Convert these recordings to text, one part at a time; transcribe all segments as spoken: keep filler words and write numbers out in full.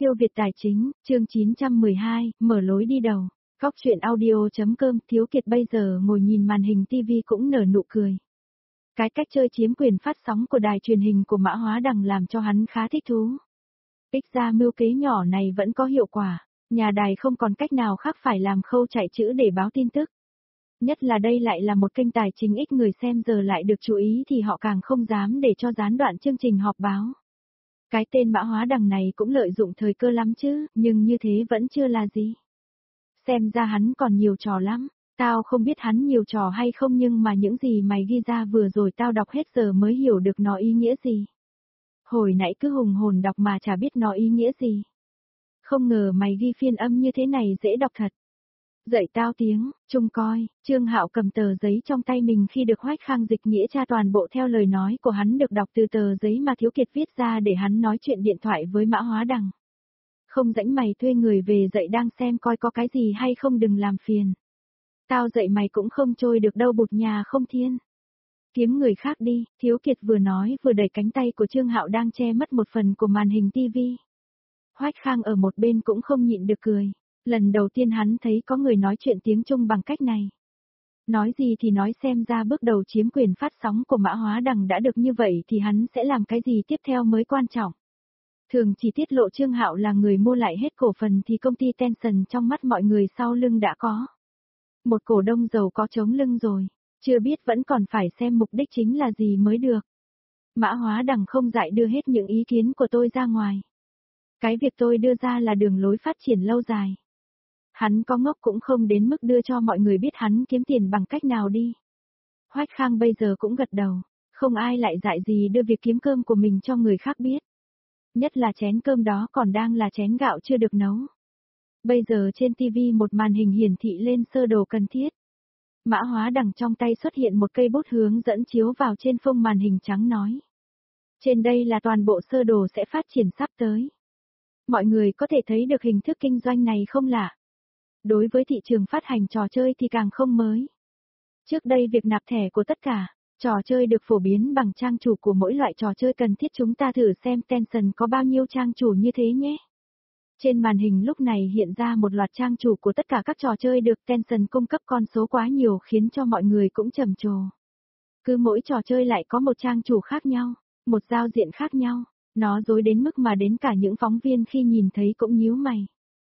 Siêu Việt Tài Chính, chương chín trăm mười hai, mở lối đi đầu. Góc truyện audio.com, Thiếu Kiệt bây giờ ngồi nhìn màn hình tivi cũng nở nụ cười. Cái cách chơi chiếm quyền phát sóng của đài truyền hình của Mã Hóa Đằng làm cho hắn khá thích thú. Ích ra mưu kế nhỏ này vẫn có hiệu quả, nhà đài không còn cách nào khác phải làm khâu chạy chữ để báo tin tức. Nhất là đây lại là một kênh tài chính ít người xem giờ lại được chú ý thì họ càng không dám để cho gián đoạn chương trình họp báo. Cái tên Mã Hóa Đằng này cũng lợi dụng thời cơ lắm chứ, nhưng như thế vẫn chưa là gì. Xem ra hắn còn nhiều trò lắm, tao không biết hắn nhiều trò hay không nhưng mà những gì mày ghi ra vừa rồi tao đọc hết giờ mới hiểu được nó ý nghĩa gì. Hồi nãy cứ hùng hồn đọc mà chả biết nó ý nghĩa gì. Không ngờ mày ghi phiên âm như thế này dễ đọc thật. Dạy tao tiếng, trông coi, Trương Hạo cầm tờ giấy trong tay mình khi được Hoách Khang dịch nghĩa tra toàn bộ theo lời nói của hắn được đọc từ tờ giấy mà Thiếu Kiệt viết ra để hắn nói chuyện điện thoại với Mã Hóa Đằng. Không rảnh mày thuê người về dạy đang xem coi có cái gì hay không đừng làm phiền. Tao dạy mày cũng không trôi được đâu bụt nhà không thiên. Kiếm người khác đi, Thiếu Kiệt vừa nói vừa đẩy cánh tay của Trương Hạo đang che mất một phần của màn hình tivi. Hoách Khang ở một bên cũng không nhịn được cười. Lần đầu tiên hắn thấy có người nói chuyện tiếng Trung bằng cách này. Nói gì thì nói xem ra bước đầu chiếm quyền phát sóng của Mã Hóa Đằng đã được như vậy thì hắn sẽ làm cái gì tiếp theo mới quan trọng. Thường chỉ tiết lộ Trương Hạo là người mua lại hết cổ phần thì công ty Tencent trong mắt mọi người sau lưng đã có. Một cổ đông giàu có chống lưng rồi, chưa biết vẫn còn phải xem mục đích chính là gì mới được. Mã Hóa Đằng không dại đưa hết những ý kiến của tôi ra ngoài. Cái việc tôi đưa ra là đường lối phát triển lâu dài. Hắn có ngốc cũng không đến mức đưa cho mọi người biết hắn kiếm tiền bằng cách nào đi. Hoách Khang bây giờ cũng gật đầu, không ai lại dại gì đưa việc kiếm cơm của mình cho người khác biết. Nhất là chén cơm đó còn đang là chén gạo chưa được nấu. Bây giờ trên tivi một màn hình hiển thị lên sơ đồ cần thiết. Mã Hóa Đằng trong tay xuất hiện một cây bút hướng dẫn chiếu vào trên phông màn hình trắng nói. Trên đây là toàn bộ sơ đồ sẽ phát triển sắp tới. Mọi người có thể thấy được hình thức kinh doanh này không lạ. Đối với thị trường phát hành trò chơi thì càng không mới. Trước đây việc nạp thẻ của tất cả trò chơi được phổ biến bằng trang chủ của mỗi loại trò chơi cần thiết chúng ta thử xem Tencent có bao nhiêu trang chủ như thế nhé. Trên màn hình lúc này hiện ra một loạt trang chủ của tất cả các trò chơi được Tencent cung cấp con số quá nhiều khiến cho mọi người cũng trầm trồ. Cứ mỗi trò chơi lại có một trang chủ khác nhau, một giao diện khác nhau, nó rối đến mức mà đến cả những phóng viên khi nhìn thấy cũng nhíu mày.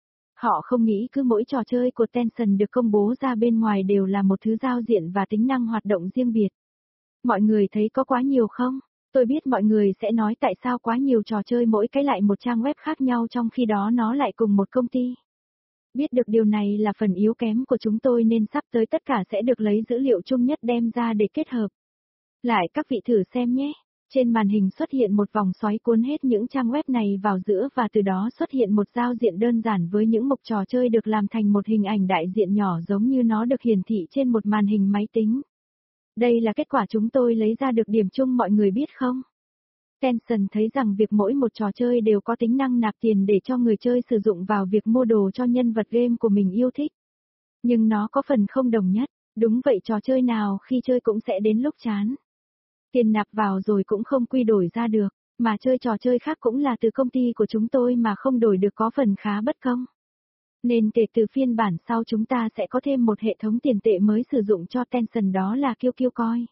Họ không nghĩ cứ mỗi trò chơi của Tencent được công bố ra bên ngoài đều là một thứ giao diện và tính năng hoạt động riêng biệt. Mọi người thấy có quá nhiều không? Tôi biết mọi người sẽ nói tại sao quá nhiều trò chơi mỗi cái lại một trang web khác nhau trong khi đó nó lại cùng một công ty. Biết được điều này là phần yếu kém của chúng tôi nên sắp tới tất cả sẽ được lấy dữ liệu chung nhất đem ra để kết hợp. Lại các vị thử xem nhé. Trên màn hình xuất hiện một vòng xoáy cuốn hết những trang web này vào giữa và từ đó xuất hiện một giao diện đơn giản với những mục trò chơi được làm thành một hình ảnh đại diện nhỏ giống như nó được hiển thị trên một màn hình máy tính. Đây là kết quả chúng tôi lấy ra được điểm chung mọi người biết không? Tencent thấy rằng việc mỗi một trò chơi đều có tính năng nạp tiền để cho người chơi sử dụng vào việc mua đồ cho nhân vật game của mình yêu thích. Nhưng nó có phần không đồng nhất, đúng vậy trò chơi nào khi chơi cũng sẽ đến lúc chán. Tiền nạp vào rồi cũng không quy đổi ra được, mà chơi trò chơi khác cũng là từ công ty của chúng tôi mà không đổi được có phần khá bất công. Nên kể từ phiên bản sau chúng ta sẽ có thêm một hệ thống tiền tệ mới sử dụng cho Tencent đó là Q Q Coin.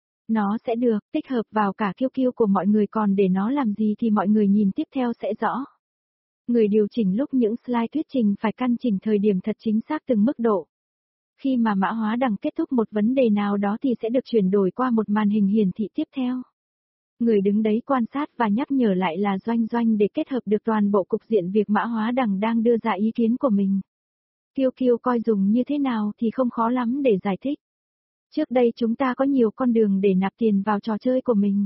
Nó sẽ được tích hợp vào cả Q Q của mọi người còn để nó làm gì thì mọi người nhìn tiếp theo sẽ rõ. Người điều chỉnh lúc những slide thuyết trình phải căn chỉnh thời điểm thật chính xác từng mức độ. Khi mà Mã Hóa Đằng kết thúc một vấn đề nào đó thì sẽ được chuyển đổi qua một màn hình hiển thị tiếp theo. Người đứng đấy quan sát và nhắc nhở lại là Doanh Doanh để kết hợp được toàn bộ cục diện việc Mã Hóa Đằng đang đưa ra ý kiến của mình. Q Q Coin dùng như thế nào thì không khó lắm để giải thích. Trước đây chúng ta có nhiều con đường để nạp tiền vào trò chơi của mình.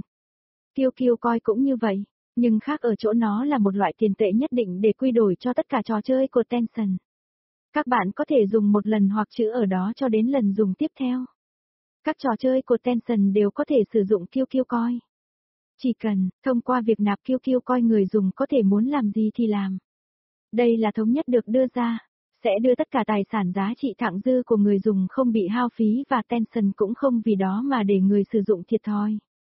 Q Q Coin cũng như vậy, nhưng khác ở chỗ nó là một loại tiền tệ nhất định để quy đổi cho tất cả trò chơi của Tencent. Các bạn có thể dùng một lần hoặc chữ ở đó cho đến lần dùng tiếp theo. Các trò chơi của Tencent đều có thể sử dụng Q Q Coin. Chỉ cần, thông qua việc nạp Q Q Coin người dùng có thể muốn làm gì thì làm. Đây là thống nhất được đưa ra, sẽ đưa tất cả tài sản giá trị thặng dư của người dùng không bị hao phí và Tencent cũng không vì đó mà để người sử dụng thiệt thòi.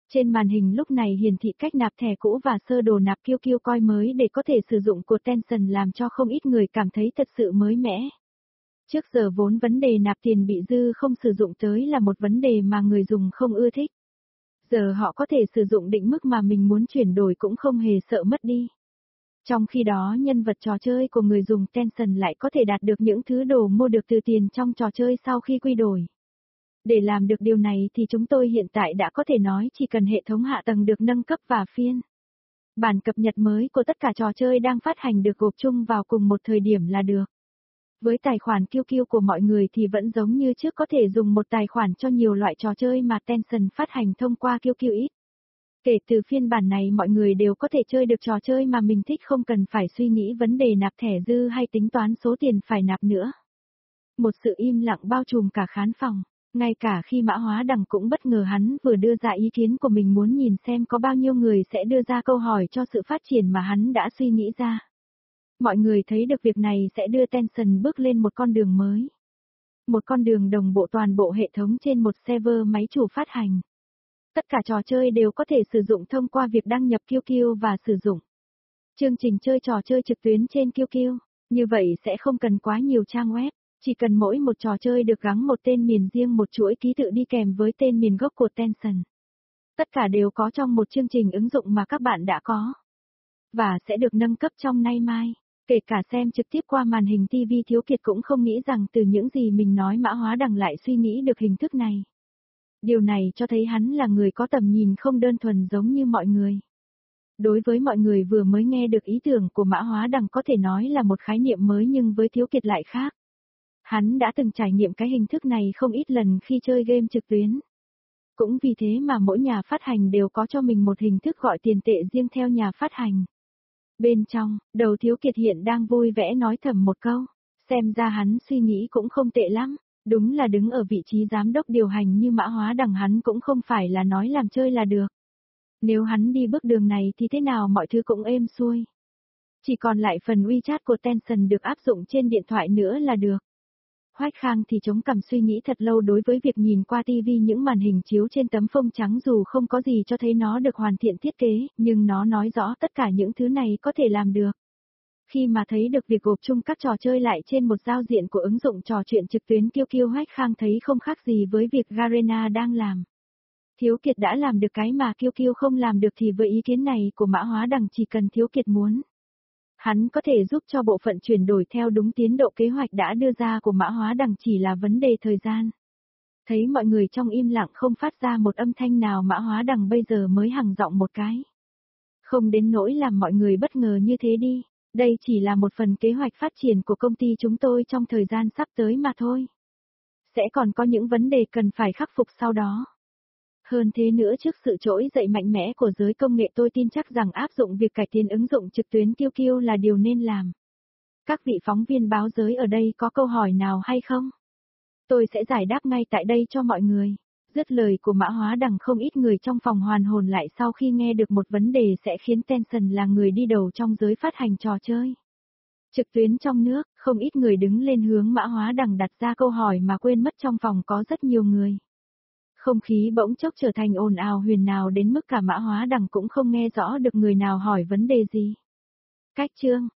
Trên màn hình lúc này hiển thị cách nạp thẻ cũ và sơ đồ nạp Q Q coin mới để có thể sử dụng của Tencent làm cho không ít người cảm thấy thật sự mới mẻ. Trước giờ vốn vấn đề nạp tiền bị dư không sử dụng tới là một vấn đề mà người dùng không ưa thích. Giờ họ có thể sử dụng định mức mà mình muốn chuyển đổi cũng không hề sợ mất đi. Trong khi đó nhân vật trò chơi của người dùng Tencent lại có thể đạt được những thứ đồ mua được từ tiền trong trò chơi sau khi quy đổi. Để làm được điều này thì chúng tôi hiện tại đã có thể nói chỉ cần hệ thống hạ tầng được nâng cấp và phiên bản cập nhật mới của tất cả trò chơi đang phát hành được gộp chung vào cùng một thời điểm là được. Với tài khoản Q Q của mọi người thì vẫn giống như trước có thể dùng một tài khoản cho nhiều loại trò chơi mà Tencent phát hành thông qua Q Q ít. Kể từ phiên bản này mọi người đều có thể chơi được trò chơi mà mình thích không cần phải suy nghĩ vấn đề nạp thẻ dư hay tính toán số tiền phải nạp nữa. Một sự im lặng bao trùm cả khán phòng, ngay cả khi Mã Hóa Đằng cũng bất ngờ hắn vừa đưa ra ý kiến của mình muốn nhìn xem có bao nhiêu người sẽ đưa ra câu hỏi cho sự phát triển mà hắn đã suy nghĩ ra. Mọi người thấy được việc này sẽ đưa Tencent bước lên một con đường mới. Một con đường đồng bộ toàn bộ hệ thống trên một server máy chủ phát hành. Tất cả trò chơi đều có thể sử dụng thông qua việc đăng nhập Q Q và sử dụng chương trình chơi trò chơi trực tuyến trên Q Q. Như vậy sẽ không cần quá nhiều trang web, chỉ cần mỗi một trò chơi được gắn một tên miền riêng một chuỗi ký tự đi kèm với tên miền gốc của Tencent. Tất cả đều có trong một chương trình ứng dụng mà các bạn đã có. Và sẽ được nâng cấp trong nay mai. Kể cả xem trực tiếp qua màn hình ti vi Thiếu Kiệt cũng không nghĩ rằng từ những gì mình nói Mã Hóa Đằng lại suy nghĩ được hình thức này. Điều này cho thấy hắn là người có tầm nhìn không đơn thuần giống như mọi người. Đối với mọi người vừa mới nghe được ý tưởng của Mã Hóa Đằng có thể nói là một khái niệm mới nhưng với Thiếu Kiệt lại khác. Hắn đã từng trải nghiệm cái hình thức này không ít lần khi chơi game trực tuyến. Cũng vì thế mà mỗi nhà phát hành đều có cho mình một hình thức gọi tiền tệ riêng theo nhà phát hành. Bên trong, đầu Thiếu Kiệt hiện đang vui vẻ nói thầm một câu, xem ra hắn suy nghĩ cũng không tệ lắm, đúng là đứng ở vị trí giám đốc điều hành như Mã Hóa Đằng hắn cũng không phải là nói làm chơi là được. Nếu hắn đi bước đường này thì thế nào mọi thứ cũng êm xuôi. Chỉ còn lại phần WeChat của Tencent được áp dụng trên điện thoại nữa là được. Hoách Khang thì chống cằm suy nghĩ thật lâu đối với việc nhìn qua tivi những màn hình chiếu trên tấm phông trắng dù không có gì cho thấy nó được hoàn thiện thiết kế, nhưng nó nói rõ tất cả những thứ này có thể làm được. Khi mà thấy được việc gộp chung các trò chơi lại trên một giao diện của ứng dụng trò chuyện trực tuyến Q Q Hoách Khang thấy không khác gì với việc Garena đang làm. Thiếu Kiệt đã làm được cái mà Q Q không làm được thì với ý kiến này của Mã Hóa Đằng chỉ cần Thiếu Kiệt muốn. Hắn có thể giúp cho bộ phận chuyển đổi theo đúng tiến độ kế hoạch đã đưa ra của Mã Hóa Đằng chỉ là vấn đề thời gian. Thấy mọi người trong im lặng không phát ra một âm thanh nào Mã Hóa Đằng bây giờ mới hằng giọng một cái. Không đến nỗi làm mọi người bất ngờ như thế đi, đây chỉ là một phần kế hoạch phát triển của công ty chúng tôi trong thời gian sắp tới mà thôi. Sẽ còn có những vấn đề cần phải khắc phục sau đó. Hơn thế nữa trước sự trỗi dậy mạnh mẽ của giới công nghệ tôi tin chắc rằng áp dụng việc cải tiến ứng dụng trực tuyến Q Q là điều nên làm. Các vị phóng viên báo giới ở đây có câu hỏi nào hay không? Tôi sẽ giải đáp ngay tại đây cho mọi người. Dứt lời của Mã Hóa Đằng không ít người trong phòng hoàn hồn lại sau khi nghe được một vấn đề sẽ khiến Tencent là người đi đầu trong giới phát hành trò chơi trực tuyến trong nước, không ít người đứng lên hướng Mã Hóa Đằng đặt ra câu hỏi mà quên mất trong phòng có rất nhiều người. Không khí bỗng chốc trở thành ồn ào huyền ào đến mức cả Mã Hóa Đằng cũng không nghe rõ được người nào hỏi vấn đề gì. Cách chương